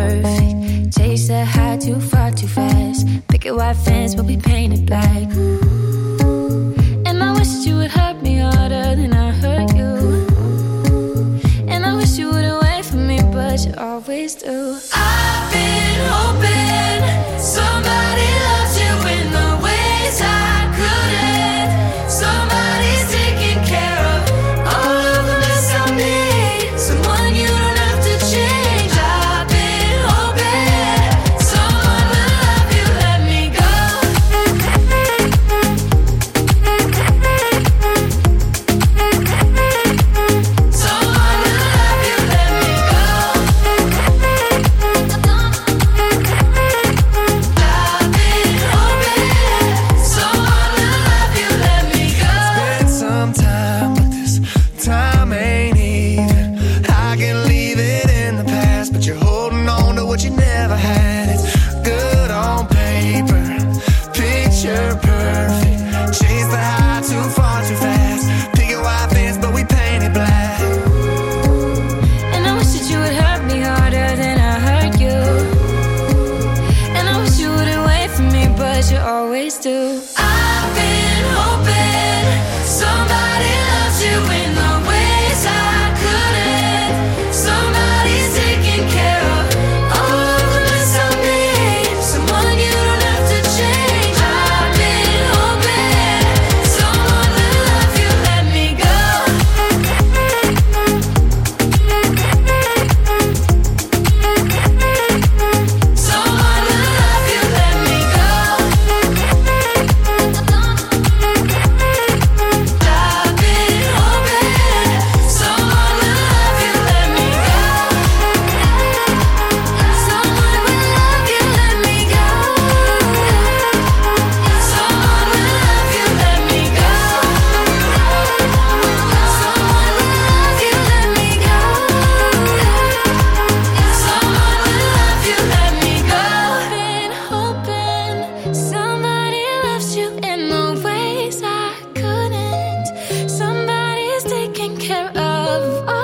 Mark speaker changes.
Speaker 1: perfect. Chase that high too far too fast. Picket white fence but we painted black. And I wish you would hurt me harder than I hurt you. And I wish you wouldn't wait for me, but you always do. I've been hoping somebody loves you in the ways I couldn't. Somebody's taking care of all of the mess I made. Someone you don't have to change. I've been hoping someone will love you, let me go. Someone will love you, let me go. I've been hoping someone will love you, let me go.
Speaker 2: Spend some time, but this time ain't even. I can leave it in the past, but you're holding on to what you never had. It's good on paper, picture perfect. Chase the high too far too fast. Picket white fence, but we painted black.
Speaker 1: And I wish that you would hurt me harder than I hurt you. And I wish you wouldn't wait for me, but you always do. I've been hoping somebody loves you in the ways I couldn't. Somebody's taking care of all of the mess I made. Someone you don't have to change. I've been hoping someone will love you, let me go. Someone will love you, let me go. I've been hoping someone will love you, let me go. Someone will love you, let me go. Someone will love you, let me go. Someone will love you, let me go. Someone will love you, let me go. Been hoping somebody loves you in the ways I couldn't. Somebody's taking care of